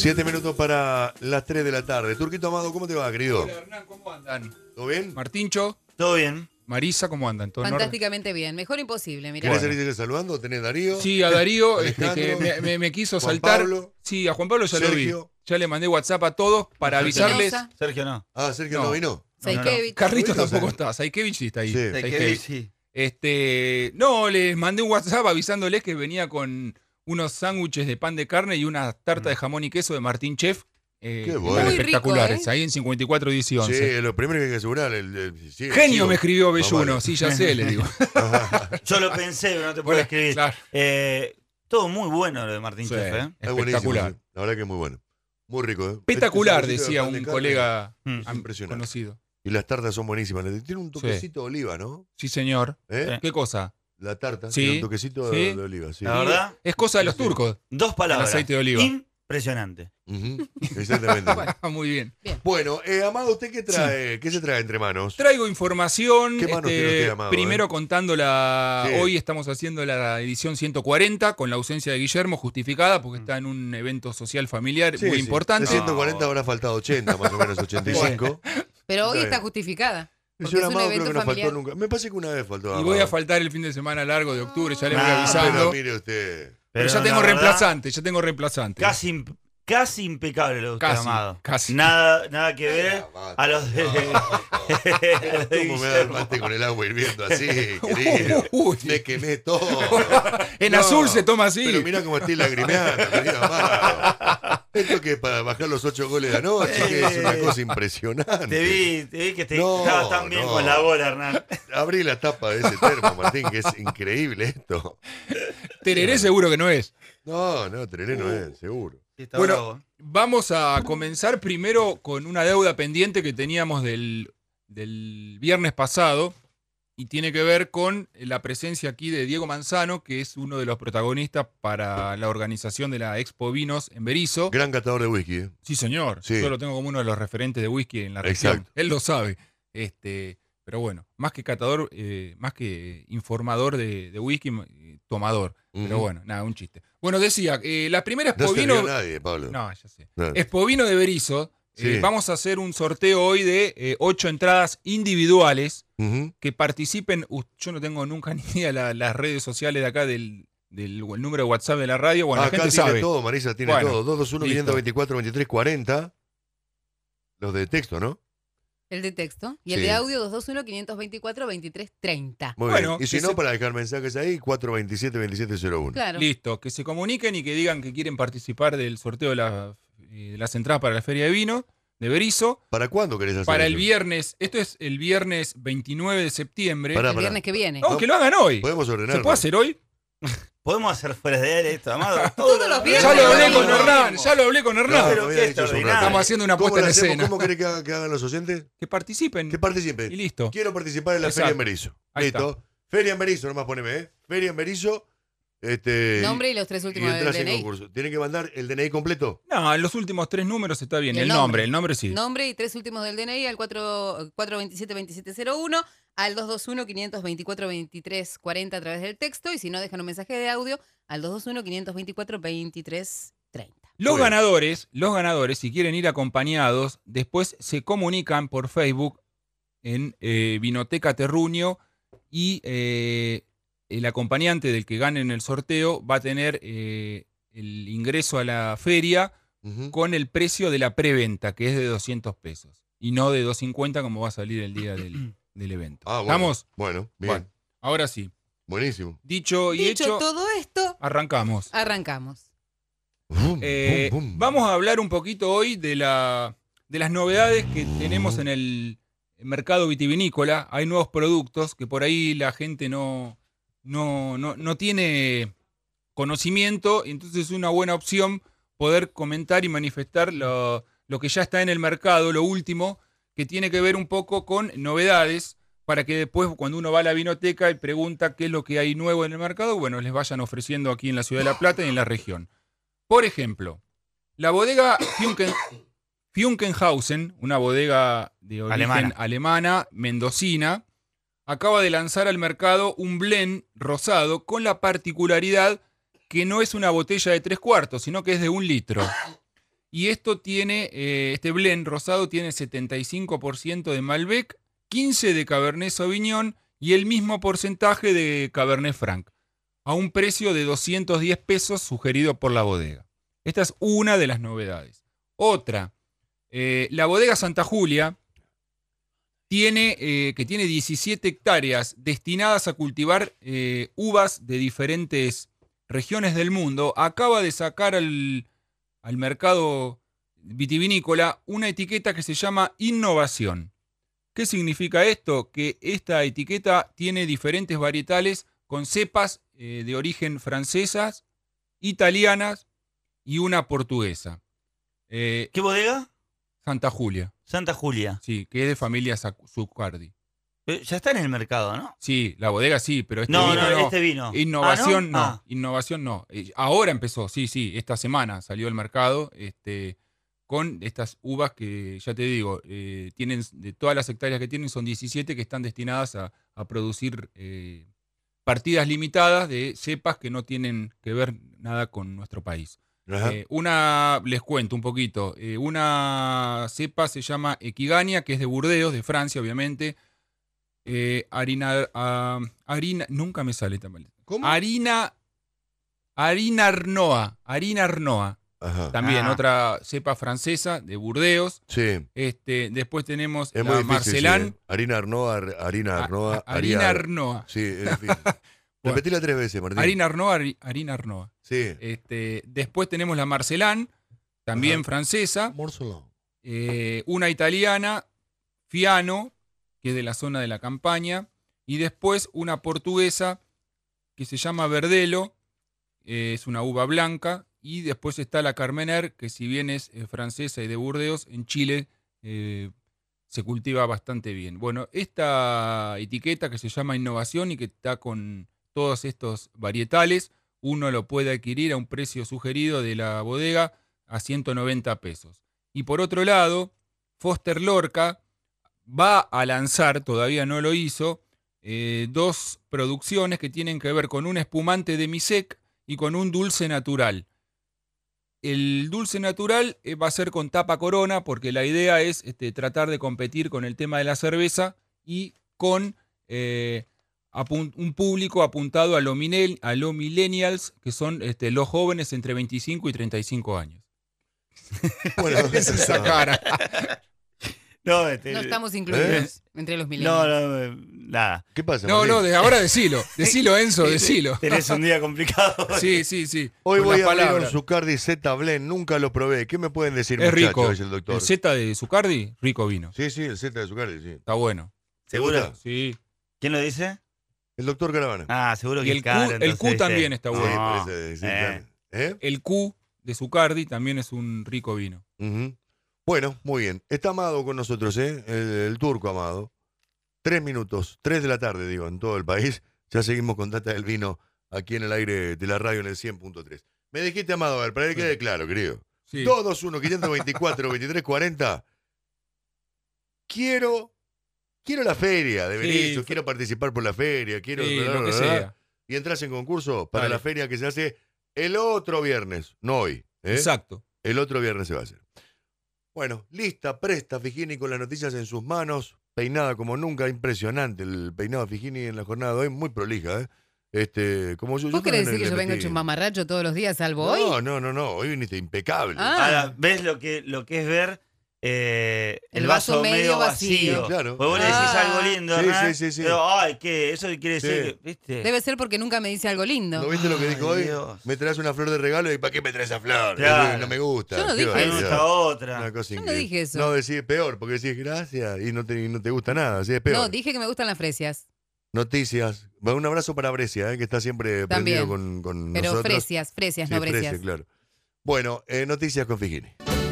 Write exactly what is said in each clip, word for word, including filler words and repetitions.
Siete minutos para las tres de la tarde. Turquito Amado, ¿cómo te va, querido? Hola, Hernán, ¿cómo andan? ¿Todo bien? Martincho, ¿Todo bien? Marisa, ¿cómo andan? ¿Todo en orden? Fantásticamente bien. Mejor imposible, mirá. ¿Querés Bueno. salir saludando? ¿Tenés Darío? Sí, a Darío, este, Alejandro, que me, me- me quiso Juan saltar. Pablo, Sí, a Juan Pablo ya Sergio. lo vi. Ya le mandé WhatsApp a todos para avisarles. Espinosa. Sergio no. Ah, Sergio no, No. vino. Saikevich. Carlitos Bueno, tampoco sí. está. Saikevich sí está ahí. Sí. Saikevich. sí. Este, no, les mandé un WhatsApp avisándoles que venía con unos sándwiches de pan de carne y una tarta de jamón y queso de Martín Chef. Eh, Qué que bueno. están Muy rico, espectaculares, ¿eh? ahí en cincuenta y cuatro, diez y once. Sí, lo primero que hay que asegurar. El, el- sí, Genio sí, me escribió vamos, Belluno, vale. sí, ya sé, le digo. Yo lo pensé, pero no te puedo Bueno, escribir. claro. Eh, todo muy bueno lo de Martín Sí, Chef, ¿eh? Es buenísimo. espectacular. sí. La verdad que es muy bueno. Muy rico, ¿eh? Espectacular, Este sándwichito de decía pan de un carne colega Mm. es am- impresionante. conocido. Y las tartas son buenísimas. Tiene un toquecito de oliva, ¿no? Sí, señor. ¿Eh? ¿Qué cosa? La tarta Sí. tiene un toquecito de, Sí. de oliva, sí. La verdad, Es cosa de los Sí. turcos. dos palabras. El aceite de oliva. Impresionante. Ujú, exactamente. Muy bien. Bueno, eh, Amado, ¿usted qué trae? ¿Qué se trae entre manos? Traigo información. ¿Qué manos este, tiene usted, Amado, primero eh? contando la. Sí. Hoy estamos haciendo la edición ciento cuarenta con la ausencia de Guillermo, justificada porque está en un evento social familiar Sí, muy sí. importante. De ciento cuarenta habrá faltado ochenta, más o menos ochenta y cinco. Pero hoy Está está bien. justificada. Y Porque yo es un Amado creo evento que no familiar. faltó nunca. Me parece que una vez faltó. Y voy a Amado. faltar el fin de semana largo de octubre, ya le voy Ah, avisando. Pero Pero, mire usted. Pero ya no, tengo la verdad, reemplazante, ya tengo reemplazante. Casi, imp- casi impecable lo de usted, Casi, Amado. casi. Nada, nada que ver a los de... a los de ¿Cómo me da el Guillermo. mate con el agua hirviendo así, querido? Uy. Me quemé todo. En No, azul se toma así. Pero mira cómo estoy lagrimeando, querido Amado. Esto que es para bajar los ocho goles de anoche, que es una cosa impresionante. Te vi, te vi que te, No, estabas tan bien no. con la bola, Hernán. Abrí la tapa de ese termo, Martín, que es increíble esto. Tereré seguro que no es. No, no, Tereré no es, seguro. Sí, está Bueno, bravo. vamos a comenzar primero con una deuda pendiente que teníamos del, del viernes pasado y tiene que ver con la presencia aquí de Diego Manzano, que es uno de los protagonistas para la organización de la Expo Vinos en Berisso. Gran catador de whisky, ¿eh? Sí, señor. Sí. Yo lo tengo como uno de los referentes de whisky en la región. Exacto. Él lo sabe. Este, pero bueno, más que catador, eh, más que informador de, de whisky, eh, tomador. Pero Ujú. bueno, nada, un chiste. Bueno, decía, eh, la primera No Expo se Vino... rió nadie, Pablo. No, ya sé. No. Expovino de Berisso. eh, Sí. vamos a hacer un sorteo hoy de eh, ocho entradas individuales Ujú. que participen. uh, yo no tengo nunca ni idea la- las redes sociales de acá del, del el número de WhatsApp de la radio. Bueno, Ah, la acá gente tiene sabe. todo, Marisa tiene Bueno, todo. dos dos uno, listo. cinco dos cuatro, veintitrés cuarenta. Los de texto, ¿no? El de texto. Y el Sí. de audio dos dos uno, cinco dos cuatro, veintitrés treinta. Muy Bueno, bien. Y si que no, se- para dejar mensajes ahí, cuatro dos siete, veintisiete cero uno. Claro. Listo, que se comuniquen y que digan que quieren participar del sorteo de, la- eh, de las entradas para la Feria de Vino de Berisso. ¿Para cuándo querés hacer Para el eso? viernes, esto es el viernes veintinueve de septiembre. Pará, El viernes que viene. No, que lo hagan hoy. Podemos ordenar. ¿Se puede hacer hoy? ¿Podemos hacer fuera de él esto, Amado? Todos los viernes. Ya lo hablé no, con no, Hernán, ya lo hablé con Hernán. No, Pero me qué había dicho hace un extraordinario. rato. Estamos haciendo una ¿Cómo puesta en lo hacemos? escena. ¿Cómo querés que, haga- que hagan los oyentes? Que participen. Que participen. Y listo. Quiero participar en la Exacto. Feria en Berisso. Ahí Listo. Feria en Berisso, nomás poneme, ¿eh? Feria en Berisso. Este, Nombre y los tres y últimos del entras en D N I. concurso. Tienen que mandar el D N I completo. No, en los últimos tres números está bien. Y El, el nombre, nombre. el nombre sí. Nombre y tres últimos del D N I al cuatro veintisiete veintisiete cero uno, al dos dos uno, cinco dos cuatro, veintitrés cuarenta a través del texto. Y si no, dejan un mensaje de audio al dos dos uno, cinco dos cuatro, veintitrés treinta. Los Muy bien. ganadores, los ganadores, si quieren ir acompañados, después se comunican por Facebook en eh, Vinoteca Terruño y eh, el acompañante del que gane en el sorteo va a tener eh, el ingreso a la feria Ujú. con el precio de la preventa, que es de doscientos pesos, y no de doscientos cincuenta como va a salir el día del, del evento. Ah, bueno. ¿Estamos? Bueno, bien. Bueno, ahora sí. Buenísimo. Dicho y Dicho hecho, todo esto, arrancamos. arrancamos. Bum, Eh, bum, bum. Vamos a hablar un poquito hoy de, la, de las novedades que tenemos en el mercado vitivinícola. Hay nuevos productos que por ahí la gente no, no, no, no tiene conocimiento, y entonces es una buena opción poder comentar y manifestar lo, lo que ya está en el mercado, lo último, que tiene que ver un poco con novedades, para que después cuando uno va a la vinoteca y pregunta qué es lo que hay nuevo en el mercado, bueno, les vayan ofreciendo aquí en la Ciudad de La Plata y en la región. Por ejemplo, la bodega Funken, Funkenhausen, una bodega de origen Alemana. alemana, mendocina, acaba de lanzar al mercado un blend rosado con la particularidad que no es una botella de tres cuartos, sino que es de un litro. Y esto tiene, eh, este blend rosado tiene setenta y cinco por ciento de Malbec, quince por ciento de Cabernet Sauvignon y el mismo porcentaje de Cabernet Franc, a un precio de doscientos diez pesos sugerido por la bodega. Esta es una de las novedades. Otra, eh, la bodega Santa Julia, tiene, eh, que tiene diecisiete hectáreas destinadas a cultivar eh, uvas de diferentes regiones del mundo, acaba de sacar al, al mercado vitivinícola una etiqueta que se llama Innovación. ¿Qué significa esto? Que esta etiqueta tiene diferentes varietales con cepas eh, de origen francesas, italianas y una portuguesa. Eh, ¿Qué bodega? Santa Julia. Santa Julia. Sí, que es de familia Zucardi. Eh, Ya está en el mercado, ¿no? Sí, la bodega sí, pero este No, vino no, no. este vino. Innovación Ah, no, ¿no? Ah. innovación no. Eh, Ahora empezó, sí, sí, esta semana salió al mercado este, con estas uvas que, ya te digo, eh, tienen de todas las hectáreas que tienen, son diecisiete que están destinadas a, a producir eh, partidas limitadas de cepas que no tienen que ver nada con nuestro país. Ajá. Eh, una, les cuento un poquito, eh, una cepa se llama Equigania, que es de Burdeos, de Francia, obviamente. Eh, harina, ah, harina, nunca me sale tan mal. ¿Cómo? Harina, harina Arnoa, harina Arnoa. Ajá. También Ah. otra cepa francesa de Burdeos. Sí. Este, después tenemos Es muy la difícil. Marcelán. sí, eh. Harina Arnoa, har- harina a- Arnoa, a- harina Ariar- Arnoa. Sí, es difícil. Repetila tres veces, Martín. Harina Arnoa, hari- harina Arnoa. Sí. Este, después tenemos la Marcelán, también Ajá. francesa. Morcelón. Eh, una italiana, Fiano, que es de la zona de la Campaña, y después una portuguesa que se llama Verdelo, eh, es una uva blanca, y después está la Carmener, que si bien es eh, francesa y de Burdeos, en Chile eh, se cultiva bastante bien. Bueno, esta etiqueta que se llama Innovación y que está con todos estos varietales, uno lo puede adquirir a un precio sugerido de la bodega a ciento noventa pesos. Y por otro lado, Foster Lorca va a lanzar, todavía no lo hizo, eh, dos producciones que tienen que ver con un espumante de Misec y con un dulce natural. El dulce natural eh, va a ser con tapa Corona, porque la idea es este, tratar de competir con el tema de la cerveza y con eh, apun- un público apuntado a los minel- a los millennials, que son este, los jóvenes entre veinticinco y treinta y cinco años. Bueno, Esa cara. No, este, No estamos incluidos entre los no, milenios. no, eh, nada. ¿Qué pasa, No, Martín? no, de ahora decilo. Decilo, Enzo, decilo. Tenés un día complicado. Sí, sí, sí. Hoy Con voy las a abrir un palabras. Zucardi Z Blend, nunca lo probé. ¿Qué me pueden decir, Es muchachos? rico. Dice el doctor. El Z de Zucardi, rico vino. Sí, sí, el Z de Zucardi, sí. Está bueno. ¿Te ¿Seguro? gusta? Sí. ¿Quién lo dice? El doctor Caravana. Ah, seguro Y que el es caro, Q, el entonces, Q ¿viste? también está Sí, bueno. No, parece, sí, eh. claro. ¿Eh? El Q de Zucardi también es un rico vino. Ujú. Bueno, muy bien. Está Amado con nosotros, ¿eh? El, el turco Amado. Tres minutos, tres de la tarde, digo, en todo el país. Ya seguimos con Data del Vino aquí en el aire de la radio en el cien punto tres. Me dijiste, Amado, a ver, para que quede claro, querido. Sí. dos dos uno, cinco dos cuatro, veintitrés cuarenta. Quiero, quiero la feria de Sí. Berizo, quiero participar por la feria, quiero... Sí, bla, bla, lo que bla, bla. sea. Y entras en concurso para Dale. la feria que se hace el otro viernes, no hoy. ¿eh? Exacto. El otro viernes se va a hacer. Bueno, lista, presta, Figini con las noticias en sus manos, peinada como nunca, impresionante el peinado de Figini en la jornada de hoy, muy prolija, ¿eh? Este, como yo, ¿Vos yo querés también decir que le yo vengo metí- hecho un mamarracho todos los días, salvo hoy? No, no, no, no, hoy viniste impecable. Ah. Ahora, ¿ves lo que, lo que es ver eh, el, El vaso, vaso medio medio vacío? vacío. Claro. Pues vos le decís Ah. algo lindo, Sí, ¿verdad? sí, sí, sí. Pero, ay, ¿qué? Eso quiere Sí. decir, que, ¿viste? Debe ser porque nunca me dice algo lindo. ¿No viste lo que dijo Ay, hoy? Dios. Me traes una flor de regalo y ¿para qué me traes esa flor? Claro. No me gusta. Yo no Qué dije A mí me barbaridad. gusta otra. Una cosa Yo no increíble. dije eso. No, decís peor, porque decís gracias y no te, y no te gusta nada, así es peor. No, dije que me gustan las fresias. Noticias. Va, un abrazo para Brescia, eh, que está siempre También. prendido con, con Pero nosotros. fresias, fresias, Sí, no Brescia, brecias. claro. Bueno, eh, noticias con Figini.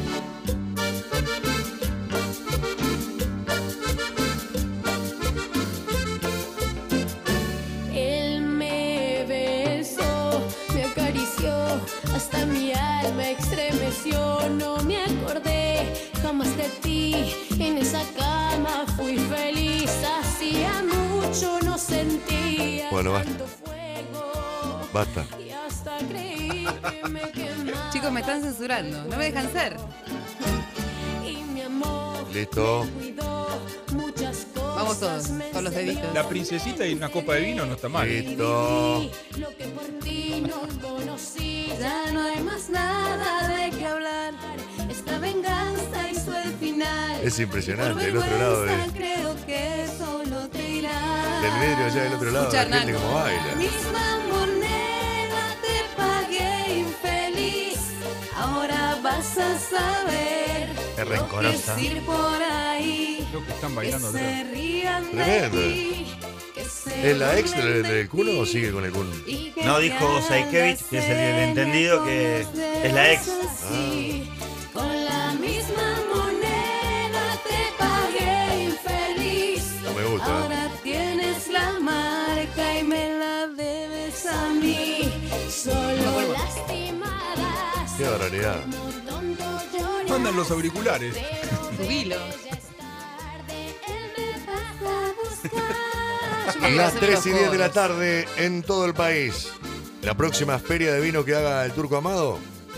Él me besó, me acarició, hasta mi alma estremeció. No me acordé jamás de ti, en esa cama fui feliz. Hacía mucho no sentía Bueno, basta. tanto fuego. Basta. Y así hasta creí que me quemaba. Chicos, me están censurando. No me dejan ser. Y mi amor Listo. me cuidó muchas cosas. Vamos todos, me con los deditos. La princesita y una copa de vino no está mal. Listo. Lo que por ti no conocí. Ya no hay más nada de qué hablar. Esta venganza hizo el final. Es impresionante. El otro lado de, Vergüenza, creo que solo te irás. del vidrio, allá del otro lado, Escucha, la gente Nano. como baila. Misma moneda te pagué infeliz. Ahora vas a saber Qué rencorosa. lo que es ir por ahí. Creo que están Que bailando atrás. se rían de Tremendo. ti, que se ¿Es la ex burlen del, de del culo o ti, sigue con el culo? y que No, te dijo Saikevich, que es el hagas entendido, que señas es la ex. con los dedos así. Con la misma moneda te pagué infeliz. No me gusta. Ahora tienes la marca y me la debes a mí. Solo lastimadas. Qué barbaridad. Como tonto lloras, Mandan los auriculares. pero Subilo. ya es tarde, él me va a buscar. Yo me voy a Las hacer tres los y diez de la coros. tarde en todo el país. La próxima feria de vino que haga el Turco Amado.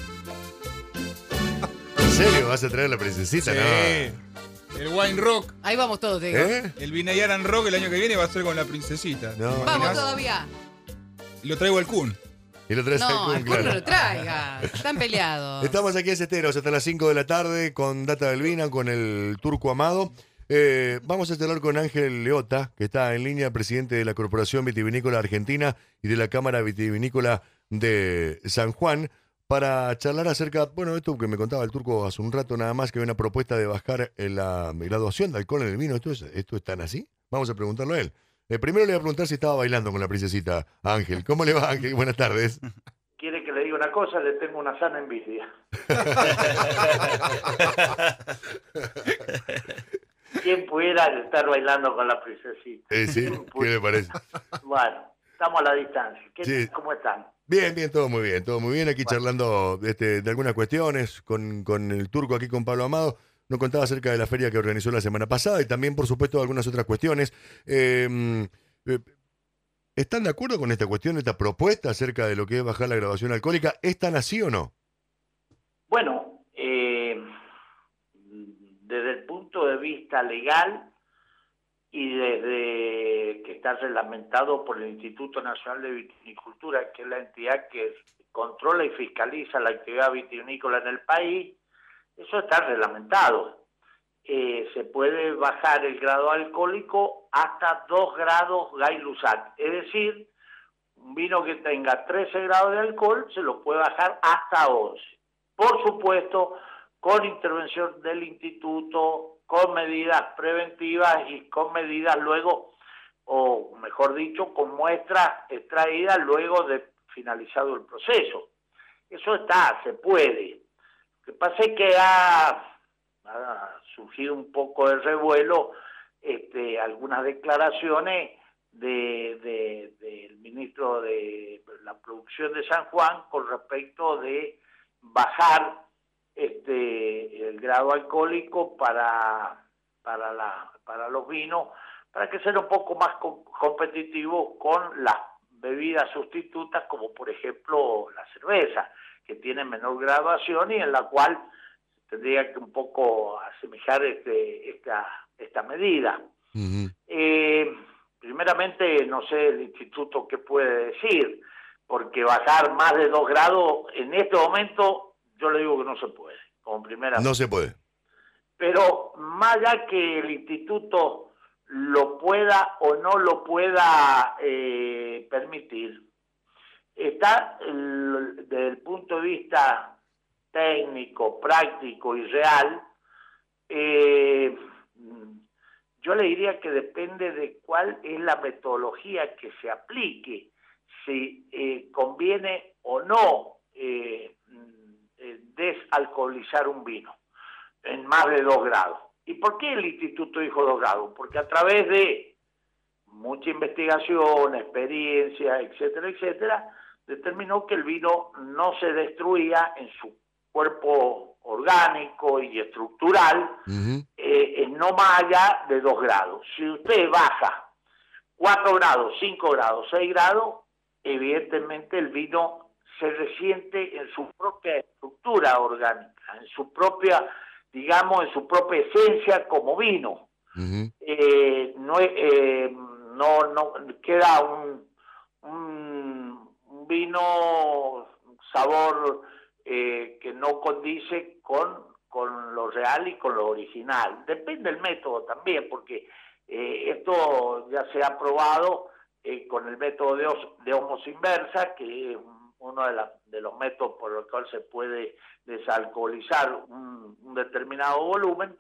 ¿En serio? ¿Vas a traer la princesita? Sí. No. El Wine Rock, Ahí vamos todos, Diego. ¿Eh? el Vinayaran Rock el año que viene va a ser con la princesita. No. Vamos ¿Imaginás? todavía. Y lo traigo al Kun. Y lo traes No, al al Kun, Kun no claro. lo traiga. Están peleados. Estamos aquí en Cesteros hasta las cinco de la tarde con Data del Vino, con el Turco Amado. Eh, vamos a charlar con Ángel Leota, que está en línea, presidente de la Corporación Vitivinícola Argentina y de la Cámara Vitivinícola de San Juan, para charlar acerca, bueno, esto que me contaba el Turco hace un rato nada más, que hay una propuesta de bajar en la graduación de alcohol en el vino. ¿Esto es, esto es tan así? Vamos a preguntarlo a él. Eh, primero le voy a preguntar si estaba bailando con la princesita a Ángel. ¿Cómo le va, Ángel? Buenas tardes. Quiere que le diga una cosa, le tengo una sana envidia. ¿Quién pudiera estar bailando con la princesita? Eh, sí, ¿qué le parece? Bueno, estamos a la distancia. ¿Qué- Sí. ¿Cómo están? Bien, bien, todo muy bien, todo muy bien. Aquí charlando este, de algunas cuestiones con, con el Turco, aquí con Pablo Amado. Nos contaba acerca de la feria que organizó la semana pasada y también, por supuesto, de algunas otras cuestiones. Eh, eh, ¿Están de acuerdo con esta cuestión, esta propuesta acerca de lo que es bajar la graduación alcohólica? ¿Es tan así o no? Bueno, eh, desde el punto de vista legal y desde que está reglamentado por el Instituto Nacional de Vitivinicultura, que es la entidad que controla y fiscaliza la actividad vitivinícola en el país, eso está reglamentado. Eh, se puede bajar el grado alcohólico hasta dos grados Gay-Lussac, es decir, un vino que tenga trece grados de alcohol se lo puede bajar hasta once. Por supuesto, con intervención del instituto, con medidas preventivas y con medidas luego, o mejor dicho, con muestras extraídas luego de finalizado el proceso. Eso está, se puede. Lo que pasa es que ha, ha surgido un poco de revuelo este, algunas declaraciones de, de, del ministro de la Producción de San Juan con respecto de bajar este el grado alcohólico para para la para los vinos, para que sea un poco más co- competitivo con las bebidas sustitutas, como por ejemplo la cerveza, que tiene menor graduación y en la cual tendría que un poco asemejar este esta esta medida. Uh-huh. Eh, primeramente, no sé el instituto qué puede decir, porque bajar más de dos grados en este momento, yo le digo que no se puede, como primera. No se puede. Pero más allá que el instituto lo pueda o no lo pueda eh, permitir, está el, desde el punto de vista técnico, práctico y real, eh, yo le diría que depende de cuál es la metodología que se aplique, si eh, conviene o no eh, eh, desalcoholizar un vino en más de dos grados. ¿Y por qué el instituto dijo dos grados? Porque a través de mucha investigación, experiencia, etcétera, etcétera, determinó que el vino no se destruía en su cuerpo orgánico y estructural, Uh-huh. eh, en no más allá de dos grados. Si usted baja cuatro grados, cinco grados, seis grados, evidentemente el vino se resiente en su propia estructura orgánica, en su propia, digamos, en su propia esencia como vino. Uh-huh. eh, no, eh, no, no queda un, un, un vino sabor eh, que no condice con, con lo real y con lo original. Depende del método también, porque eh, esto ya se ha probado eh, con el método de, os, de osmosis inversa, que es uno de, la, de los métodos por los cuales se puede desalcoholizar un, un determinado volumen.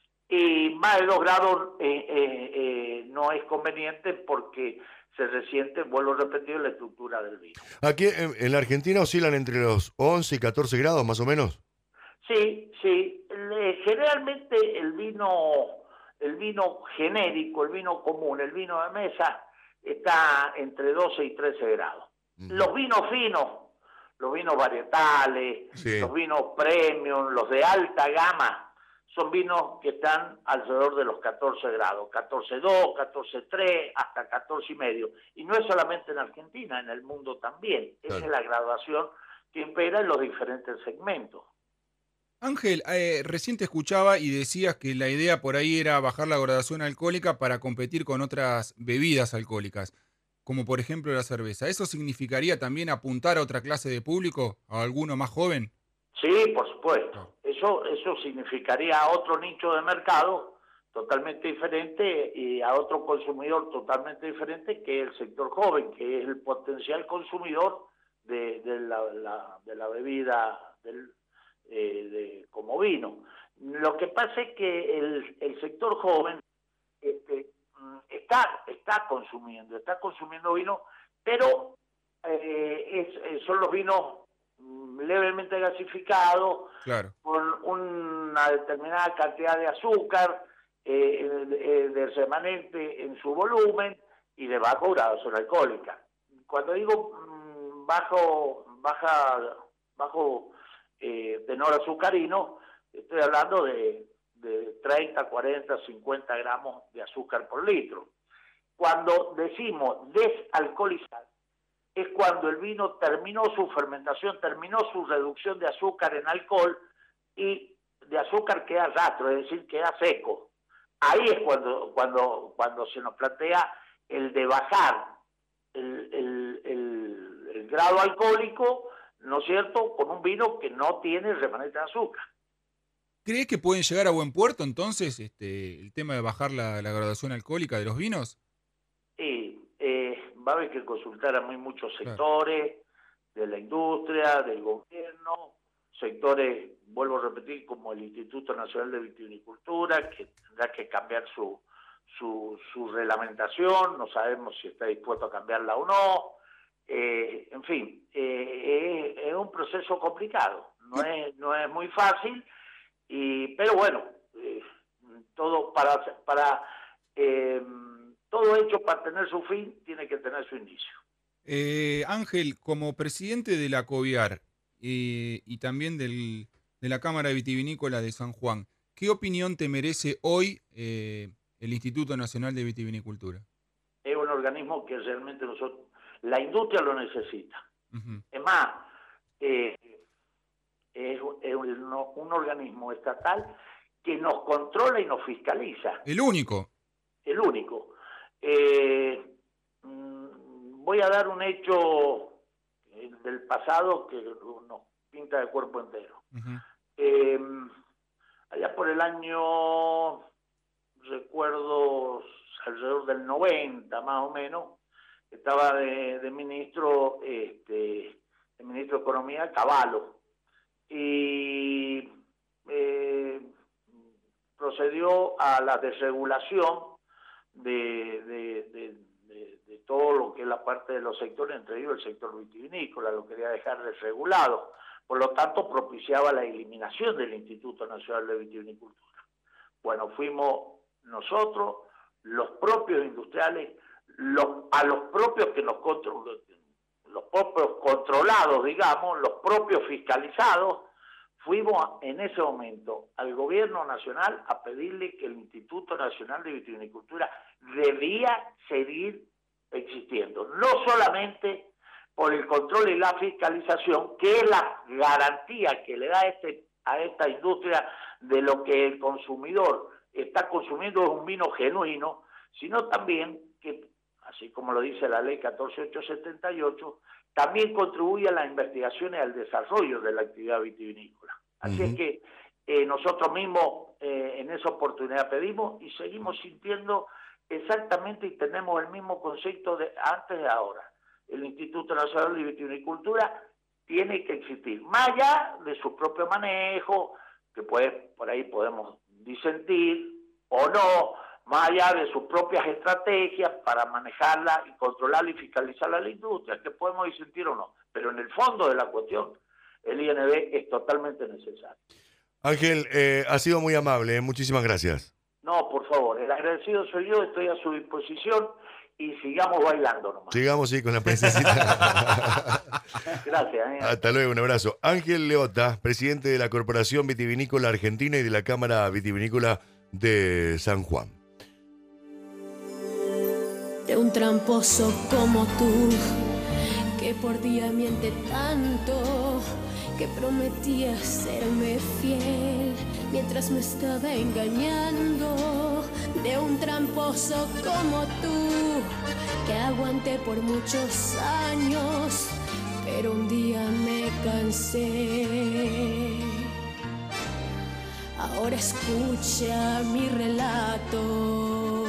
Y más de dos grados eh, eh, eh, no es conveniente porque se resiente, vuelvo a repetir, la estructura del vino. ¿Aquí en, en la Argentina oscilan entre los once y catorce grados más o menos? Sí, sí. Le, generalmente el vino, el vino genérico, el vino común, el vino de mesa, está entre doce y trece grados. Uh-huh. Los vinos finos, los vinos varietales, sí. los vinos premium, los de alta gama, son vinos que están alrededor de los catorce grados, catorce punto dos, catorce punto tres, hasta catorce y medio. Y no es solamente en Argentina, en el mundo también. Claro. Esa es la graduación que impera en los diferentes segmentos. Ángel, eh, recién te escuchaba y decías que la idea por ahí era bajar la graduación alcohólica para competir con otras bebidas alcohólicas, como por ejemplo la cerveza. ¿Eso significaría también apuntar a otra clase de público, a alguno más joven? Sí, por supuesto. Eso, eso significaría otro nicho de mercado totalmente diferente y a otro consumidor totalmente diferente, que es el sector joven, que es el potencial consumidor de, de, la, la, de la bebida del, eh, de, como vino. Lo que pasa es que el, el sector joven este, está, está consumiendo, está consumiendo vino, pero eh, es, son los vinos levemente gasificado, claro. con una determinada cantidad de azúcar eh, eh, de remanente en su volumen y de bajo graduación alcohólica. Cuando digo mmm, bajo baja bajo eh, tenor azucarino, estoy hablando de, de treinta, cuarenta, cincuenta gramos de azúcar por litro. Cuando decimos desalcoholizar, es cuando el vino terminó su fermentación, terminó su reducción de azúcar en alcohol y de azúcar queda rastro, es decir, queda seco. Ahí es cuando, cuando, cuando se nos plantea el de bajar el, el, el, el grado alcohólico, ¿no es cierto?, con un vino que no tiene remanente de azúcar. ¿Crees que pueden llegar a buen puerto entonces este, el tema de bajar la, la graduación alcohólica de los vinos? Sí. Va a haber que consultar a muy muchos sectores, claro, de la industria, del gobierno, sectores, vuelvo a repetir, como el Instituto Nacional de Vitivinicultura, que tendrá que cambiar su, su, su reglamentación, no sabemos si está dispuesto a cambiarla o no. Eh, en fin, eh, es, es un proceso complicado, no es, no es muy fácil, y, pero bueno, eh, todo para... para eh, todo hecho para tener su fin tiene que tener su inicio. Eh, Ángel, como presidente de la COVIAR eh, y también del, de la Cámara Vitivinícola de San Juan, ¿qué opinión te merece hoy eh, el Instituto Nacional de Vitivinicultura? Es un organismo que realmente nosotros, la industria lo necesita. Uh-huh. Es más, eh, es, es un, un organismo estatal que nos controla y nos fiscaliza. El único. El único. Eh, voy a dar un hecho del pasado que nos pinta de cuerpo entero. Uh-huh. Eh, allá por el año, recuerdo, alrededor del noventa más o menos, estaba de, de ministro, este, de ministro de Economía, Cavallo, y eh, procedió a la desregulación De, de, de, de, de todo lo que es la parte de los sectores, entre ellos el sector vitivinícola, lo quería dejar desregulado. Por lo tanto, propiciaba la eliminación del Instituto Nacional de Vitivinicultura. Bueno, fuimos nosotros, los propios industriales, los, a los propios que nos control, los propios controlados, digamos, los propios fiscalizados, fuimos en ese momento al gobierno nacional a pedirle que el Instituto Nacional de Vitivinicultura debía seguir existiendo. No solamente por el control y la fiscalización, que es la garantía que le da este, a esta industria de lo que el consumidor está consumiendo es un vino genuino, sino también que, así como lo dice la ley catorce mil ochocientos setenta y ocho, también contribuye a la investigación y al desarrollo de la actividad vitivinícola. Así uh-huh. es que eh, nosotros mismos eh, en esa oportunidad pedimos y seguimos sintiendo exactamente y tenemos el mismo concepto de antes de ahora. El Instituto Nacional de Vitivinicultura tiene que existir, más allá de su propio manejo, que puede, por ahí podemos disentir o no, más allá de sus propias estrategias para manejarla y controlarla y fiscalizarla a la industria, que podemos disentir o no. Pero en el fondo de la cuestión, el I N V es totalmente necesario. Ángel, eh, ha sido muy amable, ¿eh? Muchísimas gracias. No, por favor, el agradecido soy yo, estoy a su disposición y sigamos bailando nomás. Sigamos, sí, con la princesita. Gracias. Eh. Hasta luego, un abrazo. Ángel Leota, presidente de la Corporación Vitivinícola Argentina y de la Cámara Vitivinícola de San Juan. De un tramposo como tú, que por día miente tanto, que prometía serme fiel mientras me estaba engañando. De un tramposo como tú, que aguanté por muchos años, pero un día me cansé. Ahora escucha mi relato.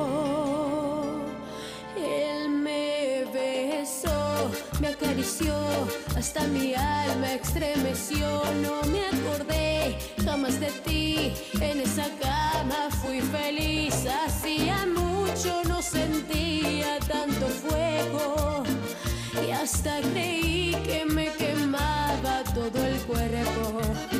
Él me besó, me acarició, hasta mi alma estremeció. No me acordé jamás de ti, en esa cama fui feliz. Hacía mucho no sentía tanto fuego y hasta creí que me quemaba todo el cuerpo.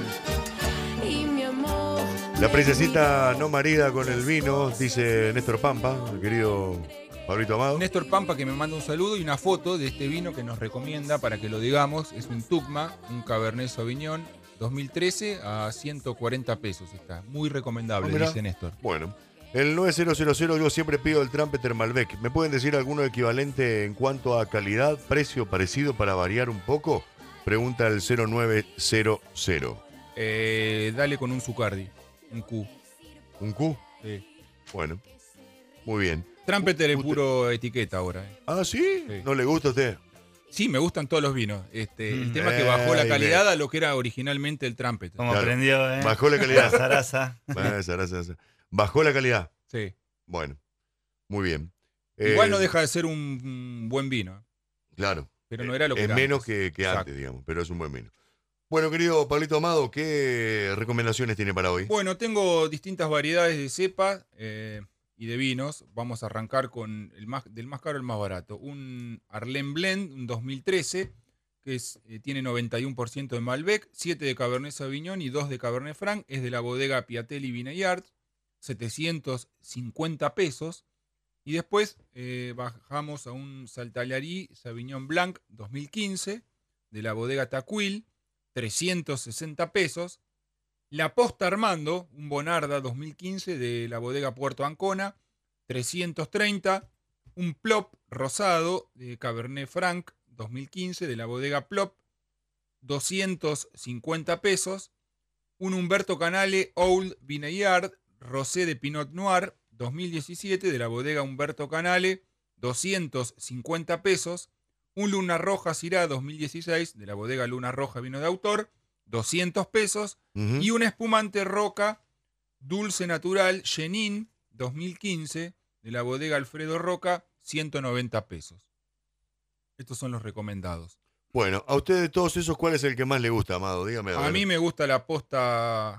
Y mi amor, la princesita no marida con el vino, dice Néstor Pampa, el querido Pablito Amado. Néstor Pampa, que me manda un saludo y una foto de este vino que nos recomienda para que lo digamos. Es un Tucma, un Cabernet Sauvignon dos mil trece a ciento cuarenta pesos. Está muy recomendable, ah, dice Néstor. Bueno, el nueve cero cero cero, yo siempre pido el Trumpeter Malbec. ¿Me pueden decir alguno equivalente en cuanto a calidad, precio parecido para variar un poco? Pregunta el cero nueve cero cero. Eh, dale con un Zucardi, un Q. ¿Un Q? Sí. Bueno, muy bien. Trumpeter es puro etiqueta ahora. ¿eh? ¿Ah, ¿sí? Sí. ¿No le gusta a usted? Sí, me gustan todos los vinos. Este, el Mm. tema es que bajó la Ay, calidad me- a lo que era originalmente el Trumpeter. Como Claro. aprendió, ¿eh? Bajó la calidad. Zaraza. Bueno, esa, esa, esa. Bajó la calidad. Sí. Bueno, muy bien. Igual Eh, no deja de ser un, un buen vino, Claro. pero no era lo que Es era menos antes. que, que Exacto. antes, digamos, pero es un buen vino. Bueno, querido Pablito Amado, ¿qué recomendaciones tiene para hoy? Bueno, tengo distintas variedades de cepa eh, y de vinos. Vamos a arrancar con el más, del más caro al más barato. Un Arlen Blend, un dos mil trece, que es, eh, tiene noventa y uno por ciento de Malbec, siete de Cabernet Sauvignon y dos de Cabernet Franc. Es de la bodega Piatelli Vineyard, setecientos cincuenta pesos. Y después eh, bajamos a un Saltallarí Sauvignon Blanc dos mil quince, de la bodega Tacuil, trescientos sesenta pesos. La Posta Armando, un Bonarda dos mil quince de la bodega Puerto Ancona, trescientos treinta. Un Plop rosado de Cabernet Franc dos mil quince de la bodega Plop, doscientos cincuenta pesos. Un Humberto Canale Old Vineyard Rosé de Pinot Noir dos mil diecisiete de la bodega Humberto Canale, doscientos cincuenta pesos. Un Luna Roja Syrah dos mil dieciséis de la bodega Luna Roja Vino de Autor, doscientos pesos. Ujú. Y un espumante Roca Dulce Natural Chenin dos mil quince de la bodega Alfredo Roca, ciento noventa pesos. Estos son los recomendados. Bueno, a usted de todos esos, ¿cuál es el que más le gusta, Amado? Dígame. A ver. mí me gusta la Posta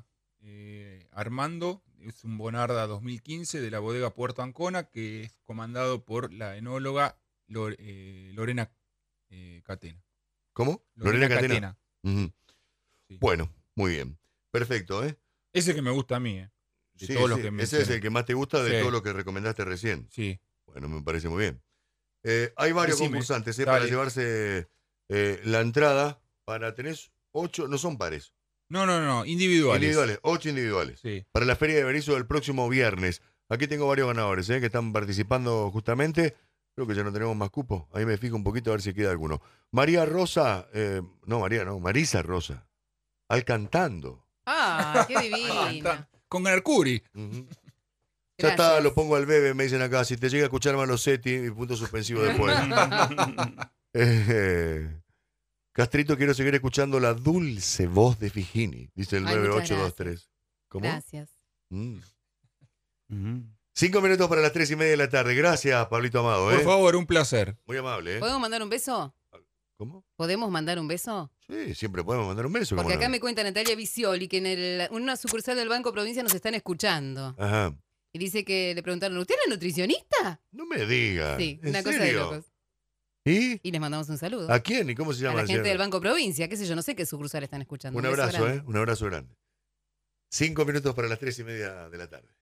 eh, Armando, es un Bonarda dos mil quince de la bodega Puerto Ancona, que es comandado por la enóloga Lore- eh, Lorena eh, Catena. ¿Cómo? Lorena Catena. Ujú. Sí. Bueno, muy bien. Perfecto, ¿eh? Ese que me gusta a mí, ¿eh? De Sí, todos los sí, que ese mencioné. es el que más te gusta de Sí. todo lo que recomendaste recién. Sí. Bueno, me parece muy bien. Eh, hay varios Decime. concursantes ¿eh? Dale. para llevarse eh, la entrada. Para tenés ocho, no son pares. No, no, no, individuales. Individuales, ocho individuales. Sí. Para la Feria de Berizo del próximo viernes. Aquí tengo varios ganadores ¿eh? que están participando justamente. Creo que ya no tenemos más cupo. Ahí me fijo un poquito a ver si queda alguno. María Rosa, eh, no María, no, Marisa Rosa. Al cantando. Ah, qué divina. Con Mercury. Uh-huh. Ya está, Gracias. lo pongo al bebé, me dicen acá. Si te llega a escuchar Malosetti, y punto suspensivo después. eh, Castrito, quiero seguir escuchando la dulce voz de Figini, dice el Ay, nueve muchas ocho dos tres. ¿Cómo? Gracias. Mm. Ujú. Cinco minutos para las tres y media de la tarde. Gracias, Pablito Amado. Por ¿eh? favor, un placer. Muy amable. ¿eh? ¿Podemos mandar un beso? ¿Cómo? ¿Podemos mandar un beso? Sí, siempre podemos mandar un beso. Porque ¿cómo acá no? me cuenta Natalia Visioli que en, el, en una sucursal del Banco Provincia nos están escuchando. Ajá. Y dice que le preguntaron, ¿usted es nutricionista? No me digas. Sí, ¿En una cosa de serio? locos. ¿Y? Y les mandamos un saludo. ¿A quién? ¿Y cómo se A llama? la gente el del Banco Provincia, qué sé yo, no sé qué sucursal están escuchando. Un beso abrazo, grande. ¿eh? Un abrazo grande. Cinco minutos para las tres y media de la tarde.